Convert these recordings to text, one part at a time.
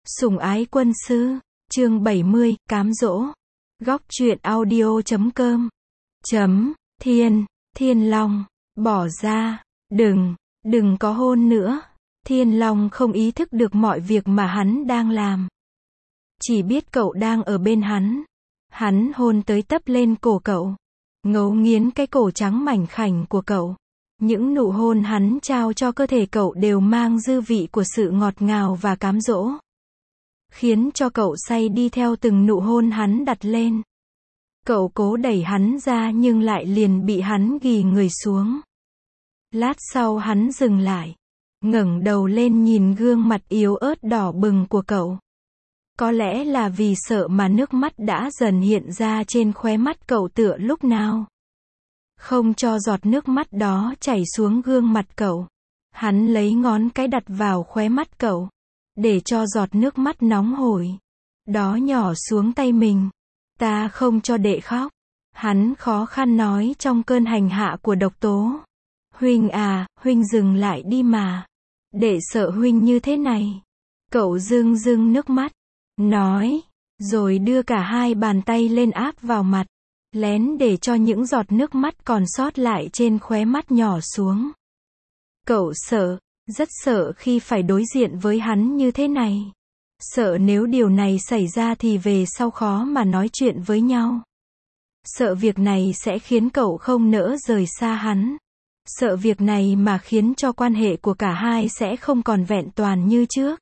Sủng ái quân sư, chương 70, cám dỗ. Góc truyện audio.com. Thiên Long, bỏ ra, đừng có hôn nữa. Thiên Long không ý thức được mọi việc mà hắn đang làm. Chỉ biết cậu đang ở bên hắn. Hắn hôn tới tấp lên cổ cậu. Ngấu nghiến cái cổ trắng mảnh khảnh của cậu. Những nụ hôn hắn trao cho cơ thể cậu đều mang dư vị của sự ngọt ngào và cám dỗ. Khiến cho cậu say đi theo từng nụ hôn hắn đặt lên. Cậu cố đẩy hắn ra nhưng lại liền bị hắn ghì người xuống. Lát sau hắn dừng lại. Ngẩng đầu lên nhìn gương mặt yếu ớt đỏ bừng của cậu. Có lẽ là vì sợ mà nước mắt đã dần hiện ra trên khóe mắt cậu tựa lúc nào. Không cho giọt nước mắt đó chảy xuống gương mặt cậu. Hắn lấy ngón cái đặt vào khóe mắt cậu. Để cho giọt nước mắt nóng hổi. Đó nhỏ xuống tay mình. Ta không cho đệ khóc. Hắn khó khăn nói trong cơn hành hạ của độc tố. Huynh à, huynh dừng lại đi mà. Đệ sợ huynh như thế này. Cậu rưng nước mắt. Nói. Rồi đưa cả hai bàn tay lên áp vào mặt. Lén để cho những giọt nước mắt còn sót lại trên khóe mắt nhỏ xuống. Cậu sợ. Rất sợ khi phải đối diện với hắn như thế này. Sợ nếu điều này xảy ra thì về sau khó mà nói chuyện với nhau. Sợ việc này sẽ khiến cậu không nỡ rời xa hắn. Sợ việc này mà khiến cho quan hệ của cả hai sẽ không còn vẹn toàn như trước.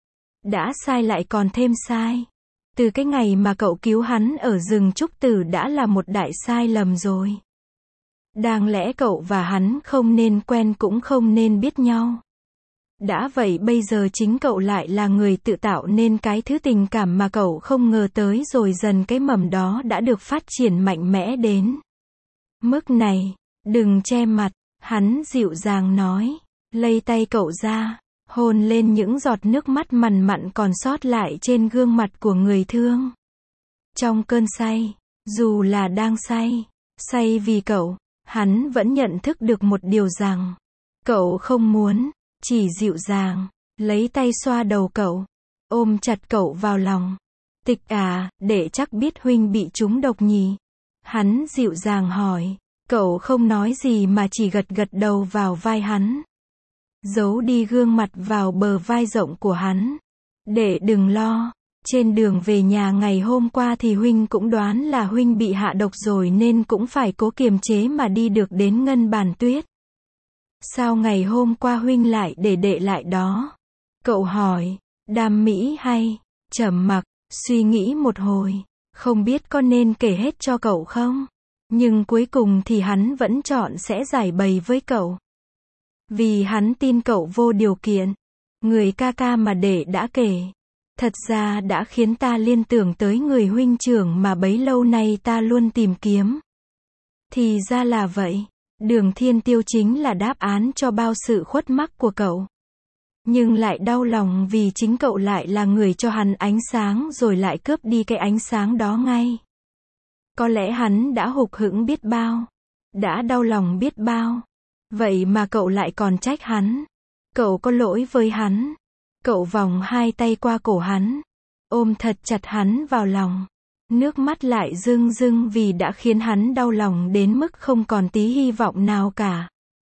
Đã sai lại còn thêm sai. Từ cái ngày mà cậu cứu hắn ở rừng trúc tử đã là một đại sai lầm rồi. Đáng lẽ cậu và hắn không nên quen cũng không nên biết nhau. Đã vậy bây giờ chính cậu lại là người tự tạo nên cái thứ tình cảm mà cậu không ngờ tới, rồi dần cái mầm đó đã được phát triển mạnh mẽ đến mức này. Đừng che mặt, hắn dịu dàng nói. Lay tay cậu ra, hôn lên những giọt nước mắt mằn mặn còn sót lại trên gương mặt của người thương. Trong cơn say, dù là đang say vì cậu, hắn vẫn nhận thức được một điều rằng cậu không muốn. Chỉ dịu dàng, lấy tay xoa đầu cậu, ôm chặt cậu vào lòng. Tịch à, đệ chắc biết huynh bị trúng độc nhỉ? Hắn dịu dàng hỏi. Cậu không nói gì mà chỉ gật đầu vào vai hắn. Giấu đi gương mặt vào bờ vai rộng của hắn. Đệ đừng lo, trên đường về nhà ngày hôm qua thì huynh cũng đoán là huynh bị hạ độc rồi nên cũng phải cố kiềm chế mà đi được đến Ngân Bàn Tuyết. Sao ngày hôm qua huynh lại để đệ lại đó? Cậu hỏi. Đam mỹ hay? Trầm mặc, suy nghĩ một hồi. Không biết có nên kể hết cho cậu không? Nhưng cuối cùng thì hắn vẫn chọn sẽ giải bày với cậu. Vì hắn tin cậu vô điều kiện. Người ca ca mà đệ đã kể. Thật ra đã khiến ta liên tưởng tới người huynh trưởng mà bấy lâu nay ta luôn tìm kiếm. Thì ra là vậy. Đường Thiên Tiêu chính là đáp án cho bao sự khuất mắc của cậu. Nhưng lại đau lòng vì chính cậu lại là người cho hắn ánh sáng rồi lại cướp đi cái ánh sáng đó ngay. Có lẽ hắn đã hụt hẫng biết bao. Đã đau lòng biết bao. Vậy mà cậu lại còn trách hắn. Cậu có lỗi với hắn. Cậu vòng hai tay qua cổ hắn. Ôm thật chặt hắn vào lòng. Nước mắt lại rưng vì đã khiến hắn đau lòng đến mức không còn tí hy vọng nào cả.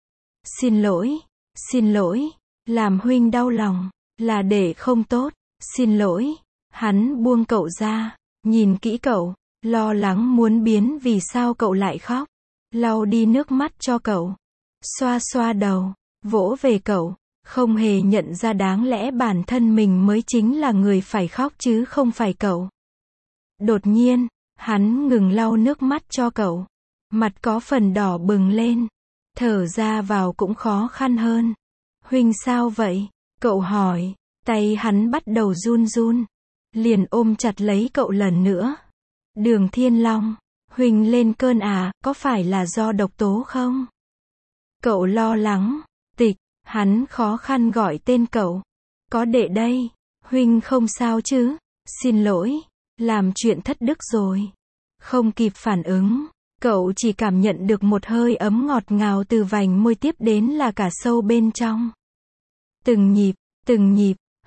Xin lỗi, làm huynh đau lòng, là để không tốt, xin lỗi. Hắn buông cậu ra, nhìn kỹ cậu, lo lắng muốn biến vì sao cậu lại khóc. Lau đi nước mắt cho cậu, xoa đầu, vỗ về cậu, không hề nhận ra đáng lẽ bản thân mình mới chính là người phải khóc chứ không phải cậu. Đột nhiên, hắn ngừng lau nước mắt cho cậu. Mặt có phần đỏ bừng lên. Thở ra vào cũng khó khăn hơn. Huynh sao vậy? Cậu hỏi. Tay hắn bắt đầu run. Liền ôm chặt lấy cậu lần nữa. Đường Thiên Long. Huynh lên cơn à, có phải là do độc tố không? Cậu lo lắng. Tịch. Hắn khó khăn gọi tên cậu. Có đệ đây. Huynh không sao chứ? Xin lỗi. Làm chuyện thất đức rồi. Không kịp phản ứng. Cậu chỉ cảm nhận được một hơi ấm ngọt ngào từ vành môi tiếp đến là cả sâu bên trong. Từng nhịp,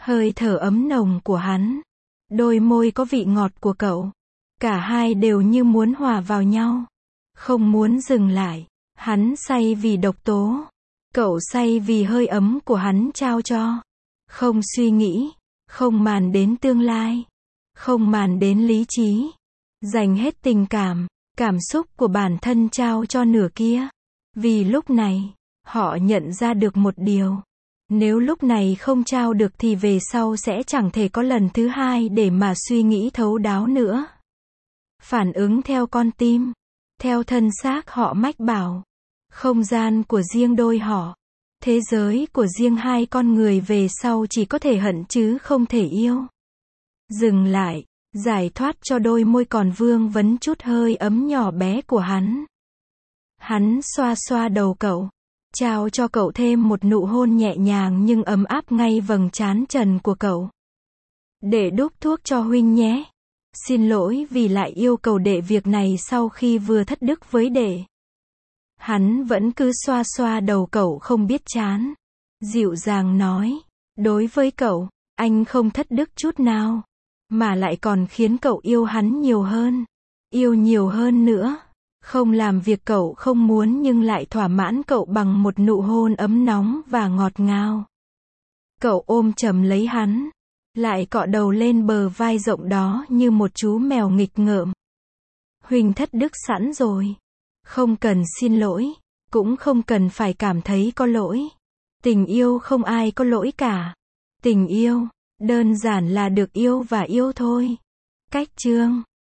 hơi thở ấm nồng của hắn, đôi môi có vị ngọt của cậu. Cả hai đều như muốn hòa vào nhau, không muốn dừng lại. Hắn say vì độc tố, cậu say vì hơi ấm của hắn trao cho. Không suy nghĩ, không màng đến tương lai, không màng đến lý trí, dành hết tình cảm, cảm xúc của bản thân trao cho nửa kia. Vì lúc này, họ nhận ra được một điều. Nếu lúc này không trao được thì về sau sẽ chẳng thể có lần thứ hai để mà suy nghĩ thấu đáo nữa. Phản ứng theo con tim, theo thân xác họ mách bảo. Không gian của riêng đôi họ, thế giới của riêng hai con người về sau chỉ có thể hận chứ không thể yêu. Dừng lại, giải thoát cho đôi môi còn vương vấn chút hơi ấm nhỏ bé của hắn. Hắn xoa xoa đầu cậu, trao cho cậu thêm một nụ hôn nhẹ nhàng nhưng ấm áp ngay vầng trán trần của cậu. Để đúc thuốc cho huynh nhé. Xin lỗi vì lại yêu cầu đệ việc này sau khi vừa thất đức với đệ. Hắn vẫn cứ xoa xoa đầu cậu không biết chán. Dịu dàng nói, đối với cậu, anh không thất đức chút nào, mà lại còn khiến cậu yêu hắn nhiều hơn. Yêu nhiều hơn nữa. Không làm việc cậu không muốn nhưng lại thỏa mãn cậu bằng một nụ hôn ấm nóng và ngọt ngào. Cậu ôm chầm lấy hắn, lại cọ đầu lên bờ vai rộng đó như một chú mèo nghịch ngợm. Huỳnh thất đức sẵn rồi. Không cần xin lỗi, cũng không cần phải cảm thấy có lỗi. Tình yêu không ai có lỗi cả. Tình yêu, đơn giản là được yêu và yêu thôi. Cách chương